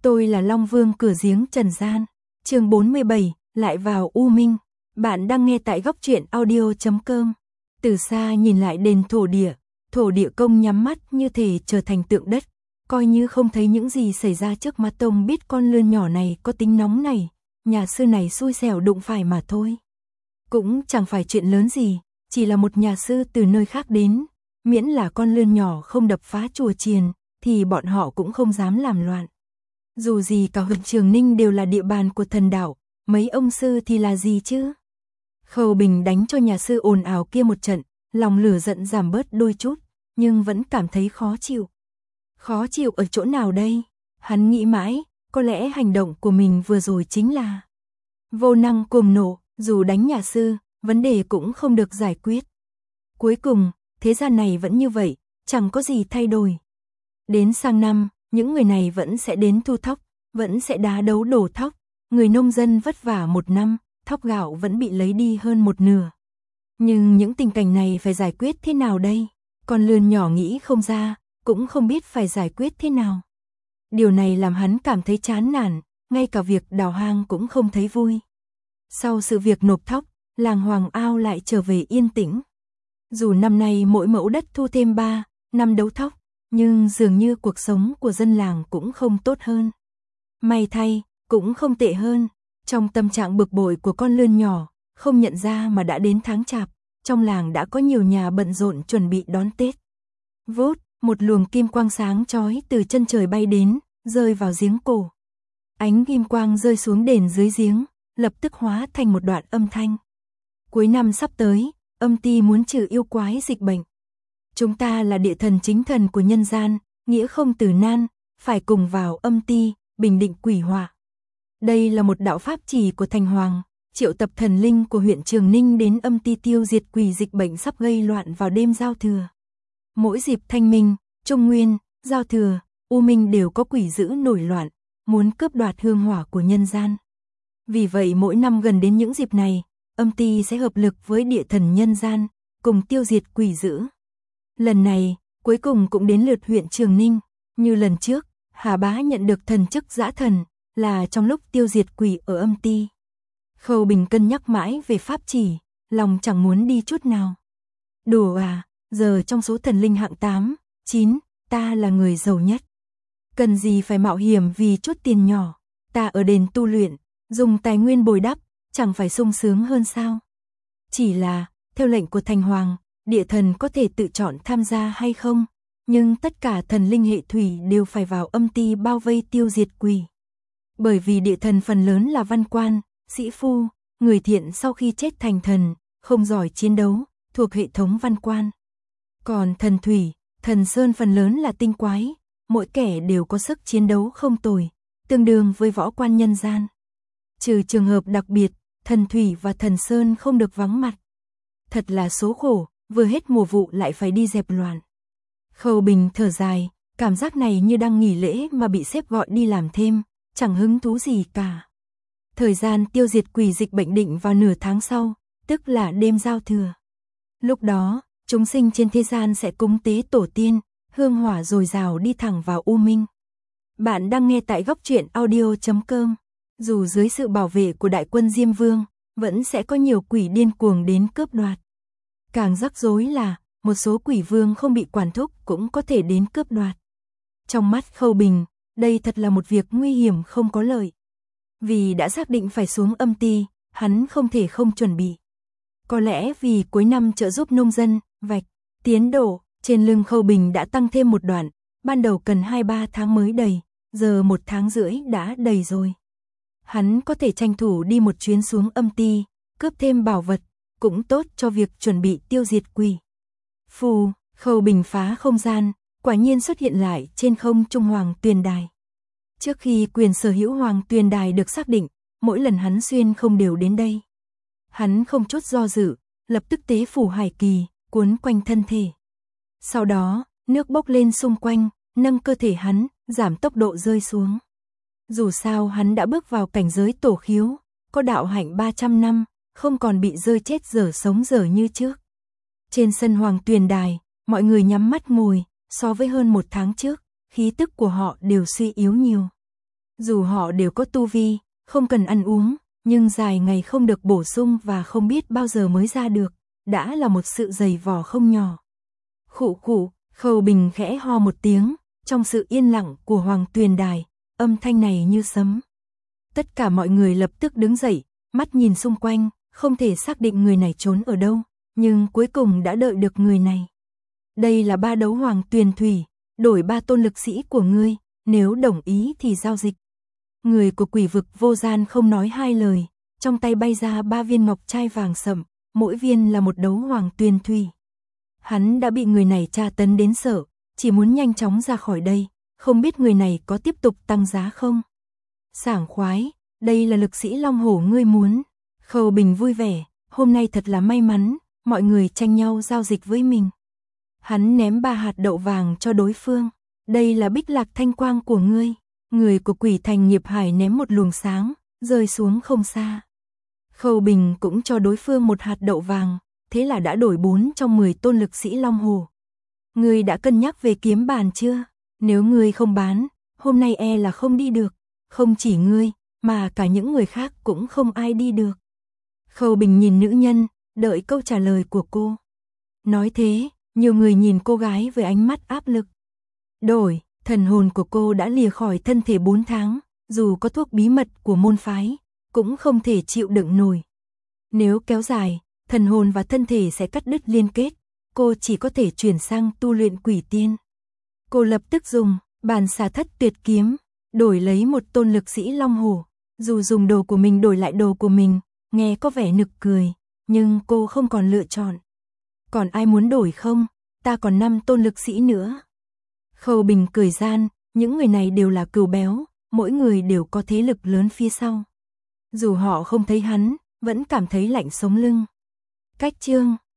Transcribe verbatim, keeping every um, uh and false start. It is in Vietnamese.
Tôi là Long Vương cửa giếng trần gian. Chương bốn mươi bảy, lại vào U Minh. Bạn đang nghe tại góc truyện audio chấm com. Từ xa nhìn lại đền thổ địa, thổ địa công nhắm mắt như thể trở thành tượng đất, coi như không thấy những gì xảy ra trước mắt. Tông biết con lươn nhỏ này có tính nóng này, nhà sư này xui xẻo đụng phải mà thôi. Cũng chẳng phải chuyện lớn gì, chỉ là một nhà sư từ nơi khác đến, miễn là con lươn nhỏ không đập phá chùa chiền, thì bọn họ cũng không dám làm loạn. Dù gì cả huyện Trường Ninh đều là địa bàn của thần đạo, mấy ông sư thì là gì chứ? Khâu Bình đánh cho nhà sư ồn ào kia một trận, lòng lửa giận giảm bớt đôi chút, nhưng vẫn cảm thấy khó chịu. Khó chịu ở chỗ nào đây? Hắn nghĩ mãi, có lẽ hành động của mình vừa rồi chính là vô năng cuồng nộ, dù đánh nhà sư, vấn đề cũng không được giải quyết. Cuối cùng, thế gian này vẫn như vậy, chẳng có gì thay đổi. Đến sang năm, những người này vẫn sẽ đến thu thóc, vẫn sẽ đá đấu đổ thóc, người nông dân vất vả một năm, thóc gạo vẫn bị lấy đi hơn một nửa. Nhưng những tình cảnh này phải giải quyết thế nào đây? Con lươn nhỏ nghĩ không ra, cũng không biết phải giải quyết thế nào. Điều này làm hắn cảm thấy chán nản, ngay cả việc đào hang cũng không thấy vui. Sau sự việc nộp thóc, làng Hoàng Ao lại trở về yên tĩnh. Dù năm nay mỗi mẫu đất thu thêm ba, năm đấu thóc, nhưng dường như cuộc sống của dân làng cũng không tốt hơn. May thay, cũng không tệ hơn. Trong tâm trạng bực bội của con lươn nhỏ, không nhận ra mà đã đến tháng chạp, trong làng đã có nhiều nhà bận rộn chuẩn bị đón Tết. Vốt, một luồng kim quang sáng chói từ chân trời bay đến, rơi vào giếng cổ. Ánh kim quang rơi xuống đền dưới giếng, lập tức hóa thành một đoạn âm thanh. Cuối năm sắp tới, âm ty muốn trừ yêu quái dịch bệnh. Chúng ta là địa thần chính thần của nhân gian, nghĩa không từ nan, phải cùng vào âm ty, bình định quỷ họa. Đây là một đạo pháp chỉ của Thành Hoàng, triệu tập thần linh của huyện Trường Ninh đến âm ty tiêu diệt quỷ dịch bệnh sắp gây loạn vào đêm giao thừa. Mỗi dịp Thanh Minh, Trung Nguyên, giao thừa, U Minh đều có quỷ dữ nổi loạn, muốn cướp đoạt hương hỏa của nhân gian. Vì vậy mỗi năm gần đến những dịp này, âm ty sẽ hợp lực với địa thần nhân gian, cùng tiêu diệt quỷ dữ. Lần này, cuối cùng cũng đến lượt huyện Trường Ninh, như lần trước, Hà Bá nhận được thần chức dã thần, là trong lúc tiêu diệt quỷ ở âm ty. Khâu Bình cân nhắc mãi về pháp chỉ, lòng chẳng muốn đi chút nào. Đùa à, giờ trong số thần linh hạng tám, chín, ta là người giàu nhất. Cần gì phải mạo hiểm vì chút tiền nhỏ, ta ở đền tu luyện, dùng tài nguyên bồi đắp, chẳng phải sung sướng hơn sao? Chỉ là, theo lệnh của Thành Hoàng, địa thần có thể tự chọn tham gia hay không, nhưng tất cả thần linh hệ thủy đều phải vào âm ty bao vây tiêu diệt quỷ. Bởi vì địa thần phần lớn là văn quan, sĩ phu, người thiện sau khi chết thành thần, không giỏi chiến đấu, thuộc hệ thống văn quan. Còn thần thủy, thần sơn phần lớn là tinh quái, mỗi kẻ đều có sức chiến đấu không tồi, tương đương với võ quan nhân gian. Trừ trường hợp đặc biệt, thần thủy và thần sơn không được vắng mặt. Thật là số khổ, vừa hết mùa vụ lại phải đi dẹp loạn. Khâu Bình thở dài, cảm giác này như đang nghỉ lễ mà bị sếp gọi đi làm thêm, chẳng hứng thú gì cả. Thời gian tiêu diệt quỷ dịch bệnh định vào nửa tháng sau, tức là đêm giao thừa. Lúc đó, chúng sinh trên thế gian sẽ cúng tế tổ tiên, hương hỏa dồi dào đi thẳng vào U Minh. Bạn đang nghe tại góc truyện audio chấm com. Dù dưới sự bảo vệ của đại quân Diêm Vương, vẫn sẽ có nhiều quỷ điên cuồng đến cướp đoạt. Càng rắc rối là, một số quỷ vương không bị quản thúc cũng có thể đến cướp đoạt. Trong mắt Khâu Bình, đây thật là một việc nguy hiểm không có lợi. Vì đã xác định phải xuống âm ty, hắn không thể không chuẩn bị. Có lẽ vì cuối năm trợ giúp nông dân, vạch, tiến độ, trên lưng Khâu Bình đã tăng thêm một đoạn, ban đầu cần hai ba tháng mới đầy, giờ một tháng rưỡi đã đầy rồi. Hắn có thể tranh thủ đi một chuyến xuống âm ty, cướp thêm bảo vật, cũng tốt cho việc chuẩn bị tiêu diệt quỷ. Phù, Khâu Bình phá không gian, quả nhiên xuất hiện lại trên không trung Hoàng Tuyền Đài. Trước khi quyền sở hữu Hoàng Tuyền Đài được xác định, mỗi lần hắn xuyên không đều đến đây. Hắn không chút do dự, lập tức tế phủ hải kỳ, cuốn quanh thân thể. Sau đó, nước bốc lên xung quanh, nâng cơ thể hắn, giảm tốc độ rơi xuống. Dù sao hắn đã bước vào cảnh giới tổ khiếu, có đạo hạnh ba trăm năm, không còn bị rơi chết dở sống dở như trước. Trên sân Hoàng Tuyền Đài, mọi người nhắm mắt ngồi, so với hơn một tháng trước, khí tức của họ đều suy yếu nhiều. Dù họ đều có tu vi, không cần ăn uống, nhưng dài ngày không được bổ sung và không biết bao giờ mới ra được, đã là một sự dày vò không nhỏ. Khụ khụ, Khâu Bình khẽ ho một tiếng, trong sự yên lặng của Hoàng Tuyền Đài, âm thanh này như sấm. Tất cả mọi người lập tức đứng dậy, mắt nhìn xung quanh, không thể xác định người này trốn ở đâu, nhưng cuối cùng đã đợi được người này. Đây là ba đấu Hoàng Tuyền Thủy, đổi ba tôn lực sĩ của ngươi, nếu đồng ý thì giao dịch. Người của Quỷ vực Vô Gian không nói hai lời, trong tay bay ra ba viên ngọc trai vàng sậm, mỗi viên là một đấu Hoàng Tuyền Thủy. Hắn đã bị người này tra tấn đến sợ, chỉ muốn nhanh chóng ra khỏi đây, không biết người này có tiếp tục tăng giá không? Sảng khoái, đây là lực sĩ Long Hổ ngươi muốn. Khâu Bình vui vẻ, hôm nay thật là may mắn, mọi người tranh nhau giao dịch với mình. Hắn ném ba hạt đậu vàng cho đối phương, đây là bích lạc thanh quang của ngươi. Người của Quỷ Thành Nghiệp Hải ném một luồng sáng, rơi xuống không xa. Khâu Bình cũng cho đối phương một hạt đậu vàng, thế là đã đổi bốn trong mười tôn lực sĩ Long Hổ. Ngươi đã cân nhắc về kiếm bàn chưa? Nếu ngươi không bán, hôm nay e là không đi được, không chỉ ngươi, mà cả những người khác cũng không ai đi được. Khâu Bình nhìn nữ nhân, đợi câu trả lời của cô. Nói thế, nhiều người nhìn cô gái với ánh mắt áp lực. Đổi, thần hồn của cô đã lìa khỏi thân thể bốn tháng, dù có thuốc bí mật của môn phái, cũng không thể chịu đựng nổi. Nếu kéo dài, thần hồn và thân thể sẽ cắt đứt liên kết, cô chỉ có thể chuyển sang tu luyện quỷ tiên. Cô lập tức dùng bàn xà thất tuyệt kiếm, đổi lấy một tôn lực sĩ Long Hổ. Dù dùng đồ của mình đổi lại đồ của mình, nghe có vẻ nực cười, nhưng cô không còn lựa chọn. Còn ai muốn đổi không? Ta còn năm tôn lực sĩ nữa. Khâu Bình cười gian, những người này đều là cừu béo, mỗi người đều có thế lực lớn phía sau. Dù họ không thấy hắn, vẫn cảm thấy lạnh sống lưng. Cách chương